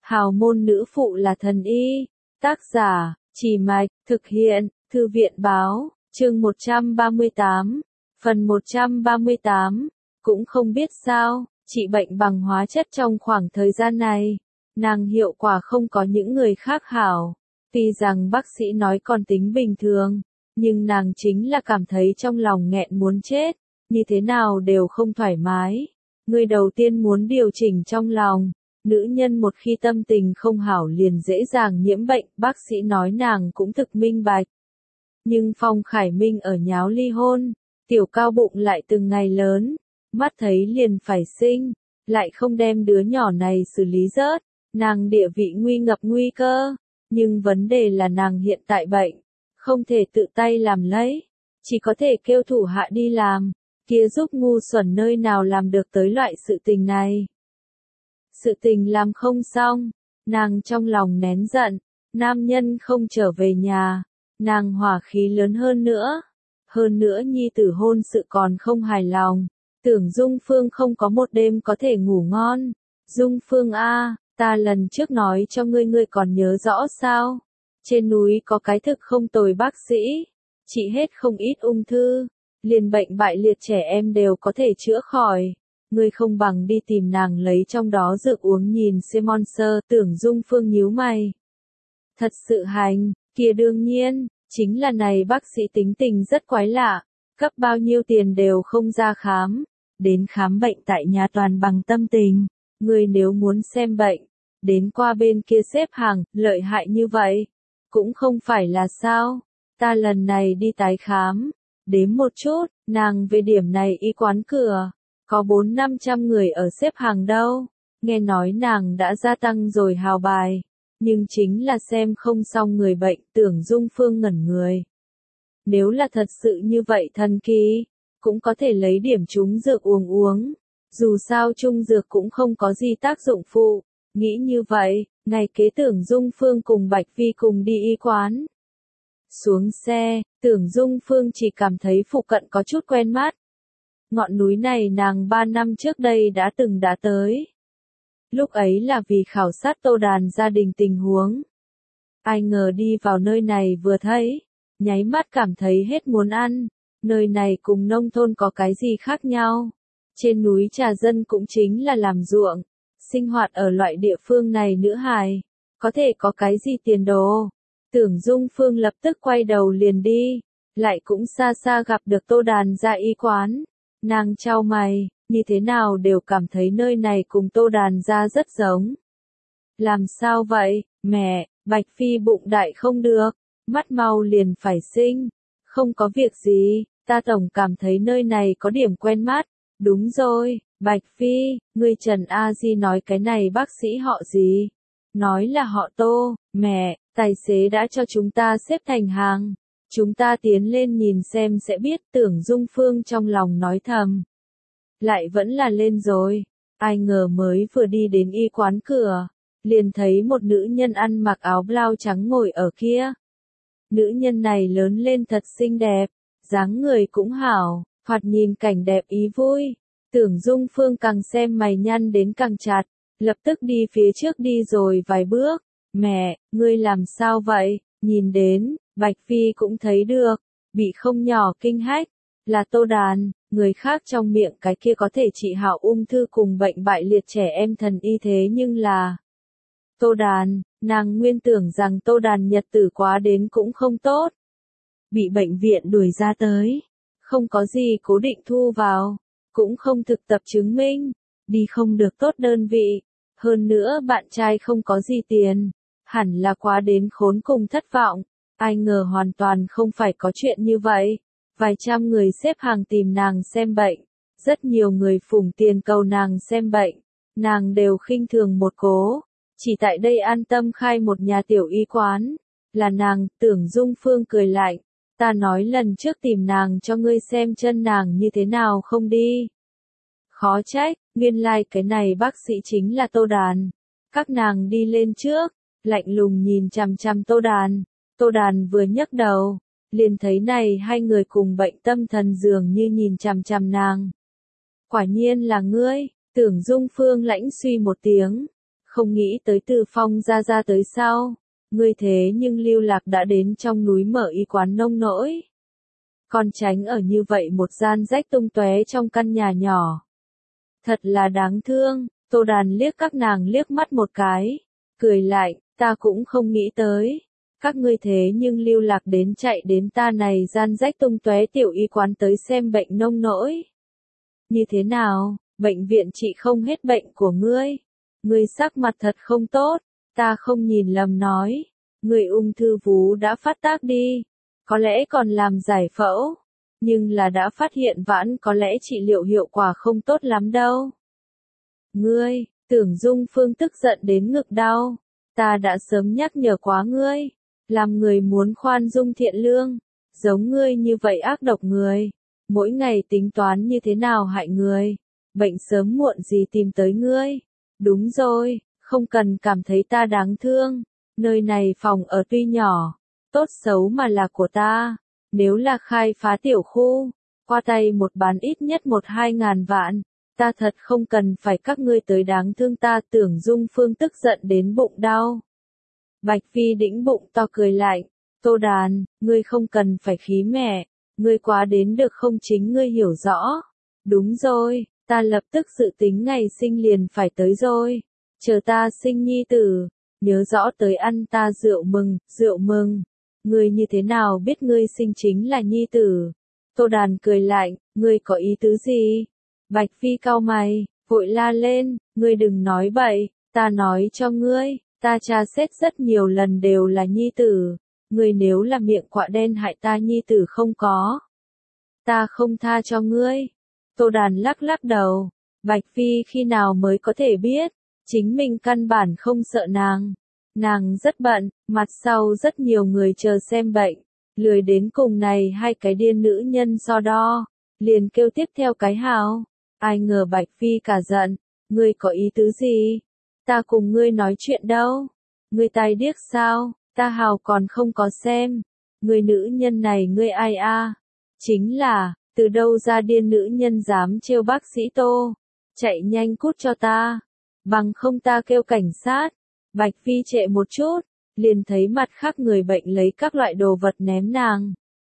Hào môn nữ phụ là thần y. Tác giả, Chỉ Mạch, thực hiện, Thư viện báo, chương 138, phần 138. Cũng không biết sao, trị bệnh bằng hóa chất trong khoảng thời gian này, nàng hiệu quả không có những người khác hảo. Tuy rằng bác sĩ nói còn tính bình thường, nhưng nàng chính là cảm thấy trong lòng nghẹn muốn chết, như thế nào đều không thoải mái. Người đầu tiên muốn điều chỉnh trong lòng. Nữ nhân một khi tâm tình không hảo liền dễ dàng nhiễm bệnh, bác sĩ nói nàng cũng thực minh bạch. Nhưng Phong Khải Minh ở nháo ly hôn, tiểu cao bụng lại từng ngày lớn, mắt thấy liền phải sinh, lại không đem đứa nhỏ này xử lý rớt, nàng địa vị nguy ngập nguy cơ, nhưng vấn đề là nàng hiện tại bệnh, không thể tự tay làm lấy, chỉ có thể kêu thủ hạ đi làm, kia giúp ngu xuẩn nơi nào làm được tới loại sự tình này. Sự tình làm không xong, nàng trong lòng nén giận, nam nhân không trở về nhà, nàng hỏa khí lớn hơn nữa nhi tử hôn sự còn không hài lòng, tưởng Dung Phương không có một đêm có thể ngủ ngon. Dung Phương a, ta lần trước nói cho ngươi còn nhớ rõ sao? Trên núi có cái thực không tồi bác sĩ, trị hết không ít ung thư, liền bệnh bại liệt trẻ em đều có thể chữa khỏi. Ngươi không bằng đi tìm nàng lấy trong đó dược uống nhìn xem sơ, tưởng Dung Phương nhíu mày. Thật sự hành, kia đương nhiên, chính là này bác sĩ tính tình rất quái lạ, cấp bao nhiêu tiền đều không ra khám, đến khám bệnh tại nhà toàn bằng tâm tình, ngươi nếu muốn xem bệnh, đến qua bên kia xếp hàng, lợi hại như vậy, cũng không phải là sao, ta lần này đi tái khám, đếm một chút, nàng về điểm này y quán cửa. Có 400-500 người ở xếp hàng đâu, nghe nói nàng đã gia tăng rồi hào bài, nhưng chính là xem không xong người bệnh, tưởng Dung Phương ngẩn người. Nếu là thật sự như vậy thần kỳ, cũng có thể lấy điểm trúng dược uống, dù sao trung dược cũng không có gì tác dụng phụ, nghĩ như vậy, ngày kế tưởng Dung Phương cùng Bạch Phi cùng đi y quán. Xuống xe, tưởng Dung Phương chỉ cảm thấy phụ cận có chút quen mắt. Ngọn núi này nàng 3 năm trước đây đã từng tới. Lúc ấy là vì khảo sát Tô Đàn gia đình tình huống. Ai ngờ đi vào nơi này vừa thấy, nháy mắt cảm thấy hết muốn ăn. Nơi này cùng nông thôn có cái gì khác nhau. Trên núi trà dân cũng chính là làm ruộng. Sinh hoạt ở loại địa phương này nữ hài. Có thể có cái gì tiền đồ. Tưởng Dung Phương lập tức quay đầu liền đi. Lại cũng xa xa gặp được Tô Đàn gia y quán. Nàng chau mày, như thế nào đều cảm thấy nơi này cùng Tô Đàn gia rất giống. Làm sao vậy, mẹ, Bạch Phi bụng đại không được, mắt mau liền phải sinh. Không có việc gì, ta tổng cảm thấy nơi này có điểm quen mắt. Đúng rồi, Bạch Phi, người Trần A Di nói cái này bác sĩ họ gì? Nói là họ Tô, mẹ, tài xế đã cho chúng ta xếp thành hàng. Chúng ta tiến lên nhìn xem sẽ biết, tưởng Dung Phương trong lòng nói thầm. Lại vẫn là lên rồi, ai ngờ mới vừa đi đến y quán cửa, liền thấy một nữ nhân ăn mặc áo blau trắng ngồi ở kia. Nữ nhân này lớn lên thật xinh đẹp, dáng người cũng hảo, thoạt nhìn cảnh đẹp ý vui. Tưởng Dung Phương càng xem mày nhăn đến càng chặt, lập tức đi phía trước đi rồi vài bước. Mẹ, ngươi làm sao vậy? Nhìn đến, Bạch Phi cũng thấy được, bị không nhỏ kinh hách, là Tô Đàn, người khác trong miệng cái kia có thể trị hảo ung thư cùng bệnh bại liệt trẻ em thần y thế nhưng là Tô Đàn, nàng nguyên tưởng rằng Tô Đàn nhật tử quá đến cũng không tốt. Bị bệnh viện đuổi ra tới, không có gì cố định thu vào, cũng không thực tập chứng minh, đi không được tốt đơn vị, hơn nữa bạn trai không có gì tiền, hẳn là quá đến khốn cùng thất vọng. Ai ngờ hoàn toàn không phải có chuyện như vậy. Vài trăm người xếp hàng tìm nàng xem bệnh. Rất nhiều người phủng tiền cầu nàng xem bệnh. Nàng đều khinh thường một cố. Chỉ tại đây an tâm khai một nhà tiểu y quán. Là nàng, tưởng Dung Phương cười lạnh. Ta nói lần trước tìm nàng cho ngươi xem chân nàng như thế nào không đi. Khó trách, nguyên lai cái này bác sĩ chính là Tô Đàn. Các nàng đi lên trước, lạnh lùng nhìn chằm chằm Tô Đàn. Tô Đàn vừa nhấc đầu, liền thấy này hai người cùng bệnh tâm thần dường như nhìn chằm chằm nàng. Quả nhiên là ngươi, tưởng Dung Phương lãnh suy một tiếng, Không nghĩ tới Từ Phong ra tới sau. Ngươi thế nhưng lưu lạc đã đến trong núi mở y quán nông nỗi. Còn tránh ở như vậy một gian rách tung tóe trong căn nhà nhỏ. Thật là đáng thương, Tô Đàn liếc các nàng liếc mắt một cái. Cười lại, ta cũng không nghĩ tới. Các ngươi thế nhưng lưu lạc đến chạy đến ta này gian rách tung tóe tiểu y quán tới xem bệnh nông nỗi. Như thế nào, bệnh viện trị không hết bệnh của ngươi. Ngươi sắc mặt thật không tốt, ta không nhìn lầm nói. Ngươi ung thư vú đã phát tác đi, có lẽ còn làm giải phẫu, nhưng là đã phát hiện vãn có lẽ trị liệu hiệu quả không tốt lắm đâu. Ngươi, Tưởng Dung Phương tức giận đến ngực đau, ta đã sớm nhắc nhở quá ngươi, làm người muốn khoan dung thiện lương, giống ngươi như vậy ác độc người, mỗi ngày tính toán như thế nào hại người, bệnh sớm muộn gì tìm tới ngươi. Đúng rồi, không cần cảm thấy ta đáng thương, nơi này phòng ở tuy nhỏ, tốt xấu mà là của ta, nếu là khai phá tiểu khu, qua tay một bán ít nhất 1-2 ngàn vạn, ta thật không cần phải các ngươi tới đáng thương ta. Tưởng Dung Phương tức giận đến bụng đau. Bạch Phi đĩnh bụng to cười lại, Tô Đàn, ngươi không cần phải khí mẹ, ngươi quá đến được không chính ngươi hiểu rõ. Đúng rồi, ta lập tức dự tính ngày sinh liền phải tới rồi, chờ ta sinh nhi tử, nhớ rõ tới ăn ta rượu mừng. Ngươi như thế nào biết ngươi sinh chính là nhi tử? Tô Đàn cười lại, ngươi có ý tứ gì? Bạch Phi cau mày, vội la lên, ngươi đừng nói bậy, ta nói cho ngươi, ta tra xét rất nhiều lần đều là nhi tử, ngươi nếu là miệng quạ đen hại ta nhi tử không có, ta không tha cho ngươi. Tô Đàn lắc đầu, Bạch Phi khi nào mới có thể biết, chính mình căn bản không sợ nàng rất bận, mặt sau rất nhiều người chờ xem bệnh, lười đến cùng này hai cái điên nữ nhân so đo, liền kêu tiếp theo cái hào. Ai ngờ Bạch Phi cả giận, ngươi có ý tứ gì? Ta cùng ngươi nói chuyện đâu? Ngươi tai điếc sao? Ta hào còn không có xem. Ngươi nữ nhân này ngươi ai a? Chính là, từ đâu ra điên nữ nhân dám trêu bác sĩ Tô? Chạy nhanh cút cho ta, bằng không ta kêu cảnh sát. Bạch Phi trệ một chút, liền thấy mặt khác người bệnh lấy các loại đồ vật ném nàng.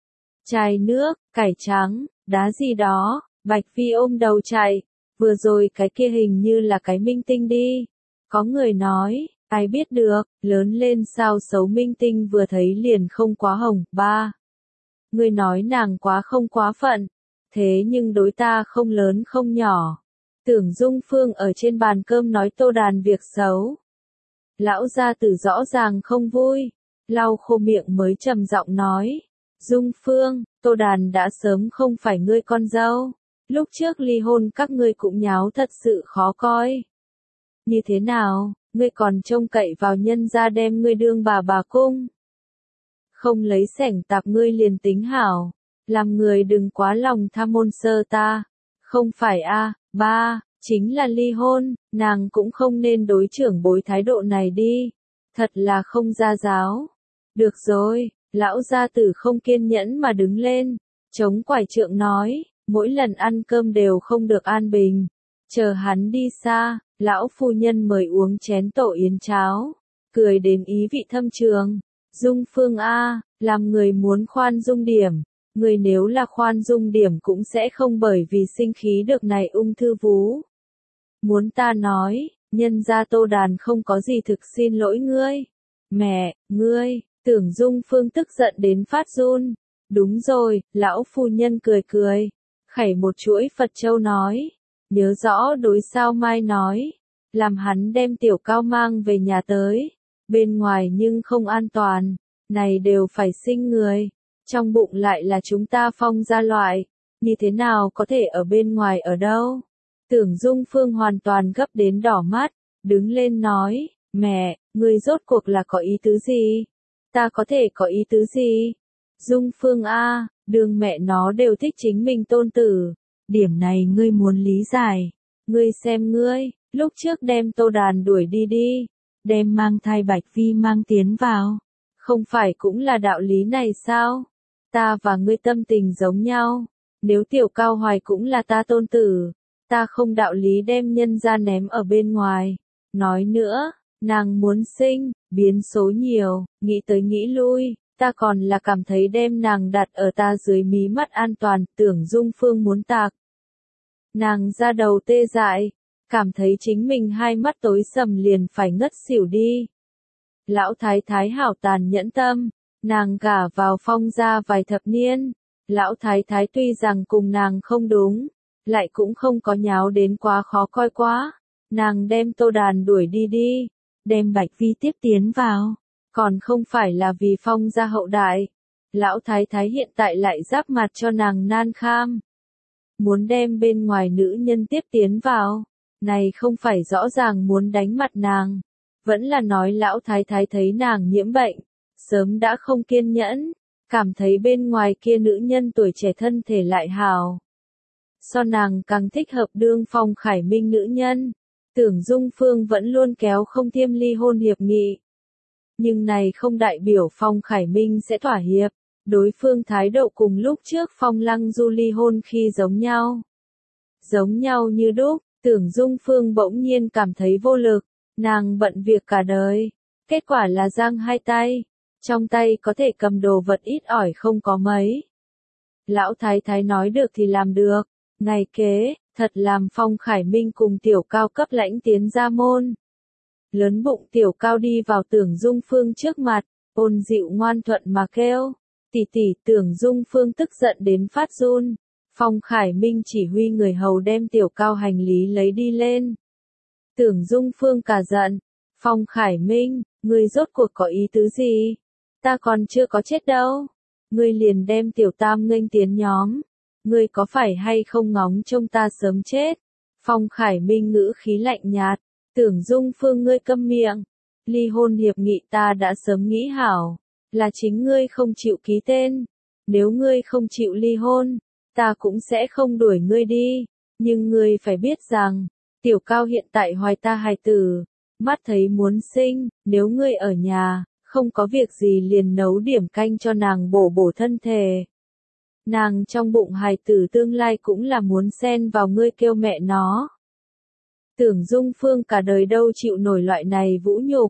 Chai nước, cải trắng, đá gì đó. Bạch Phi ôm đầu chạy, vừa rồi cái kia hình như là cái minh tinh đi. Có người nói, ai biết được, lớn lên sao xấu minh tinh vừa thấy liền không quá hồng. Ba, người nói nàng quá không quá phận, thế nhưng đối ta không lớn không nhỏ. Tưởng Dung Phương ở trên bàn cơm nói Tô Đàn việc xấu. Lão gia tử rõ ràng không vui, lau khô miệng mới trầm giọng nói, Dung Phương, Tô Đàn đã sớm không phải ngươi con dâu. Lúc trước ly hôn các ngươi cũng nháo thật sự khó coi. Như thế nào, ngươi còn trông cậy vào nhân gia đem ngươi đương bà cung. Không lấy sẻng tạp ngươi liền tính hảo, làm người đừng quá lòng tham môn sơ ta. Không phải a, ba, chính là ly hôn, nàng cũng không nên đối trưởng bối thái độ này đi. Thật là không gia giáo. Được rồi, lão gia tử không kiên nhẫn mà đứng lên, chống quải trượng nói. Mỗi lần ăn cơm đều không được an bình. Chờ hắn đi xa, lão phu nhân mời uống chén tổ yến cháo, cười đến ý vị thâm trường. Dung Phương a, làm người muốn khoan dung điểm, người nếu là khoan dung điểm cũng sẽ không bởi vì sinh khí được này ung thư vú. Muốn ta nói, nhân gia Tô Đàn không có gì thực xin lỗi ngươi. Mẹ, ngươi, Tưởng Dung Phương tức giận đến phát run. Đúng rồi, lão phu nhân cười. Khẩy một chuỗi Phật châu nói, nhớ rõ đối sao mai nói, làm hắn đem tiểu cao mang về nhà tới, bên ngoài nhưng không an toàn, này đều phải sinh người, trong bụng lại là chúng ta Phong gia loại, như thế nào có thể ở bên ngoài ở đâu? Tưởng Dung Phương hoàn toàn gấp đến đỏ mắt, đứng lên nói, mẹ, ngươi rốt cuộc là có ý tứ gì? Ta có thể có ý tứ gì? Dung Phương a, đường mẹ nó đều thích chính mình tôn tử. Điểm này ngươi muốn lý giải. Ngươi xem ngươi, lúc trước đem Tô Đàn đuổi đi, đem mang thai Bạch Phi mang tiến vào. Không phải cũng là đạo lý này sao? Ta và ngươi tâm tình giống nhau. Nếu Tiểu Cao Hoài cũng là ta tôn tử, ta không đạo lý đem nhân ra ném ở bên ngoài. Nói nữa, nàng muốn sinh, biến số nhiều, nghĩ tới nghĩ lui, ta còn là cảm thấy đem nàng đặt ở ta dưới mí mắt an toàn, Tưởng Dung Phương muốn tạc. Nàng ra đầu tê dại, cảm thấy chính mình hai mắt tối sầm liền phải ngất xỉu đi. Lão thái thái hảo tàn nhẫn tâm, nàng gả vào Phong gia vài thập niên, lão thái thái tuy rằng cùng nàng không đúng, lại cũng không có nháo đến quá khó coi quá, nàng đem Tô Đàn đuổi đi, đem Bạch Vi tiếp tiến vào, còn không phải là vì Phong gia hậu đại. Lão thái thái hiện tại lại giáp mặt cho nàng nan kham, muốn đem bên ngoài nữ nhân tiếp tiến vào, này không phải rõ ràng muốn đánh mặt nàng, vẫn là nói lão thái thái thấy nàng nhiễm bệnh, sớm đã không kiên nhẫn, cảm thấy bên ngoài kia nữ nhân tuổi trẻ thân thể lại hào. So nàng càng thích hợp đương Phong Khải Minh nữ nhân, Tưởng Dung Phương vẫn luôn kéo không thiêm ly hôn hiệp nghị. Nhưng này không đại biểu Phong Khải Minh sẽ thỏa hiệp, đối phương thái độ cùng lúc trước Phong Lăng Du ly hôn khi giống nhau. Giống nhau như đúc, Tưởng Dung Phương bỗng nhiên cảm thấy vô lực, nàng bận việc cả đời, kết quả là giang hai tay, trong tay có thể cầm đồ vật ít ỏi không có mấy. Lão thái thái nói được thì làm được, ngày kế, thật làm Phong Khải Minh cùng Tiểu Cao cấp lãnh tiến ra môn. Lớn bụng Tiểu Cao đi vào Tưởng Dung Phương trước mặt, ôn dịu ngoan thuận mà kêu, tỷ tỷ. Tưởng Dung Phương tức giận đến phát run. Phong Khải Minh chỉ huy người hầu đem Tiểu Cao hành lý lấy đi lên. Tưởng Dung Phương cả giận, Phong Khải Minh, ngươi rốt cuộc có ý tứ gì? Ta còn chưa có chết đâu. Ngươi liền đem Tiểu Tam nghênh tiến nhóm. Ngươi có phải hay không ngóng trông ta sớm chết? Phong Khải Minh ngữ khí lạnh nhạt, Tưởng Dung Phương ngươi câm miệng. Ly hôn hiệp nghị ta đã sớm nghĩ hảo, là chính ngươi không chịu ký tên. Nếu ngươi không chịu ly hôn, ta cũng sẽ không đuổi ngươi đi. Nhưng ngươi phải biết rằng, Tiểu Cao hiện tại hoài ta hài tử, mắt thấy muốn sinh, nếu ngươi ở nhà, không có việc gì liền nấu điểm canh cho nàng bổ bổ thân thể. Nàng trong bụng hài tử tương lai cũng là muốn xen vào ngươi kêu mẹ nó. Tưởng Dung Phương cả đời đâu chịu nổi loại này vũ nhục.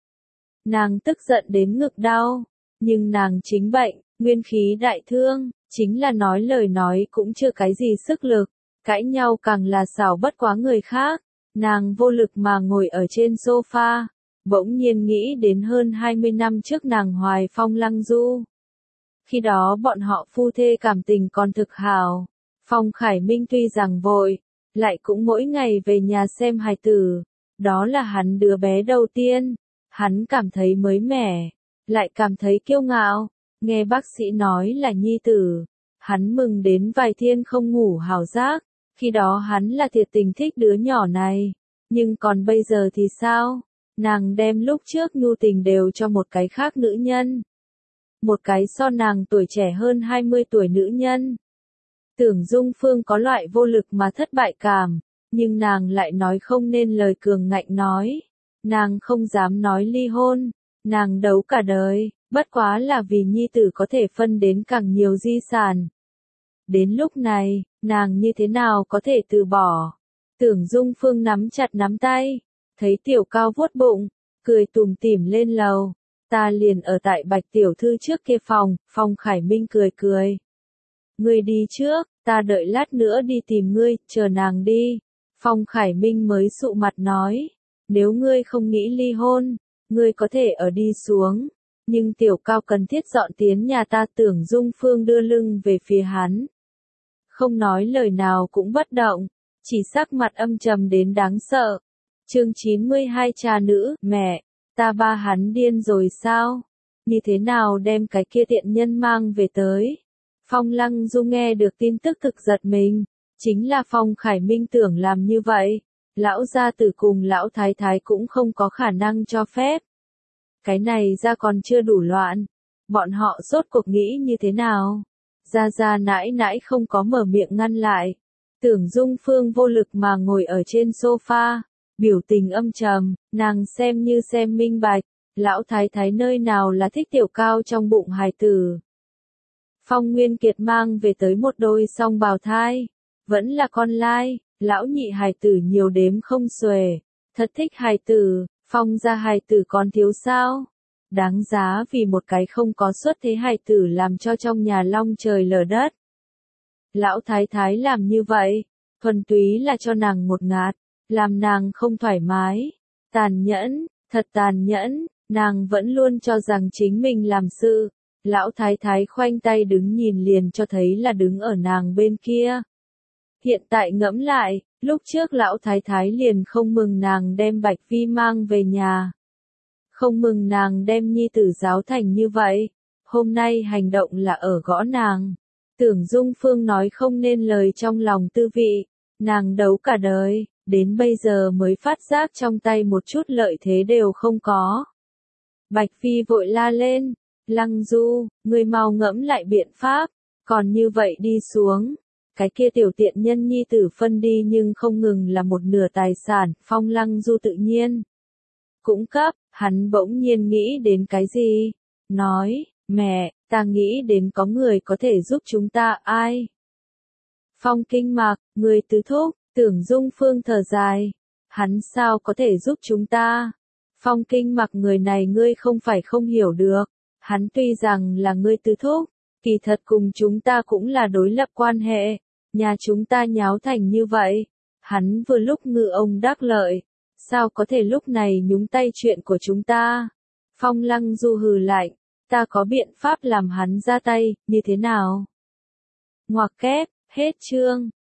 Nàng tức giận đến ngực đau, nhưng nàng chính bệnh, nguyên khí đại thương, chính là nói lời nói cũng chưa cái gì sức lực, cãi nhau càng là xảo bất quá người khác. Nàng vô lực mà ngồi ở trên sofa, bỗng nhiên nghĩ đến hơn 20 năm trước nàng hoài Phong Lăng Du. Khi đó bọn họ phu thê cảm tình còn thực hào. Phong Khải Minh tuy rằng vội, lại cũng mỗi ngày về nhà xem hài tử. Đó là hắn đứa bé đầu tiên. Hắn cảm thấy mới mẻ, lại cảm thấy kiêu ngạo. Nghe bác sĩ nói là nhi tử, hắn mừng đến vài thiên không ngủ hào giác. Khi đó hắn là thiệt tình thích đứa nhỏ này. Nhưng còn bây giờ thì sao? Nàng đem lúc trước nhu tình đều cho một cái khác nữ nhân. Một cái so nàng tuổi trẻ hơn 20 tuổi nữ nhân. Tưởng Dung Phương có loại vô lực mà thất bại cảm, nhưng nàng lại nói không nên lời cường ngạnh nói. Nàng không dám nói ly hôn, nàng đấu cả đời, bất quá là vì nhi tử có thể phân đến càng nhiều di sản. Đến lúc này, nàng như thế nào có thể từ bỏ? Tưởng Dung Phương nắm chặt nắm tay, thấy Tiểu Cao vuốt bụng, cười tủm tỉm lên lầu. Ta liền ở tại Bạch tiểu thư trước kia phòng. Phong Khải Minh cười. Ngươi đi trước, ta đợi lát nữa đi tìm ngươi, chờ nàng đi. Phong Khải Minh mới sụ mặt nói, nếu ngươi không nghĩ ly hôn, ngươi có thể ở đi xuống. Nhưng Tiểu Cao cần thiết dọn tiến nhà ta. Tưởng Dung Phương đưa lưng về phía hắn. Không nói lời nào cũng bất động, chỉ sắc mặt âm trầm đến đáng sợ. Chương 92 Cha nữ, mẹ, ta ba hắn điên rồi sao? Như thế nào đem cái kia tiện nhân mang về tới? Phong Lăng Du nghe được tin tức thực giật mình, chính là Phong Khải Minh tưởng làm như vậy, lão gia tử cùng lão thái thái cũng không có khả năng cho phép. Cái này ra còn chưa đủ loạn, bọn họ rốt cuộc nghĩ như thế nào? Gia nãi nãi không có mở miệng ngăn lại. Tưởng Dung Phương vô lực mà ngồi ở trên sofa, biểu tình âm trầm, nàng xem như xem minh bạch, lão thái thái nơi nào là thích Tiểu Cao trong bụng hài tử. Phong Nguyên Kiệt mang về tới một đôi song bào thai, vẫn là con lai, lão nhị hài tử nhiều đếm không xuể, Thật thích hài tử, Phong gia hài tử còn thiếu sao? Đáng giá vì một cái không có xuất thế hài tử làm cho trong nhà long trời lở đất. Lão thái thái làm như vậy, thuần túy là cho nàng một ngạt, làm nàng không thoải mái. Tàn nhẫn, thật tàn nhẫn, nàng vẫn luôn cho rằng chính mình làm sự. Lão thái thái khoanh tay đứng nhìn liền cho thấy là đứng ở nàng bên kia. Hiện tại ngẫm lại, lúc trước lão thái thái liền không mừng nàng đem Bạch Vi mang về nhà. Không mừng nàng đem nhi tử giáo thành như vậy. Hôm nay hành động là ở gõ nàng. Tưởng Dung Phương nói không nên lời trong lòng tư vị. Nàng đấu cả đời, đến bây giờ mới phát giác trong tay một chút lợi thế đều không có. Bạch Phi vội la lên. Lăng Du, người mau ngẫm lại biện pháp. Còn như vậy đi xuống. Cái kia tiểu tiện nhân nhi tử phân đi nhưng không ngừng là một nửa tài sản. Phong Lăng Du tự nhiên cũng cấp, hắn bỗng nhiên nghĩ đến cái gì? Nói, mẹ, ta nghĩ đến có người có thể giúp chúng ta, ai? Phong Kinh Mạc, người tứ thúc, Tưởng Dung Phương thở dài. Hắn sao có thể giúp chúng ta? Phong Kinh Mạc người này ngươi không phải không hiểu được. Hắn tuy rằng là ngươi tứ thúc, kỳ thật cùng chúng ta cũng là đối lập quan hệ. Nhà chúng ta nháo thành như vậy. Hắn vừa lúc ngư ông đắc lợi. Sao có thể lúc này nhúng tay chuyện của chúng ta? Phong Lăng Du hừ lạnh. Ta có biện pháp làm hắn ra tay, như thế nào? Ngoặc kép, hết chương.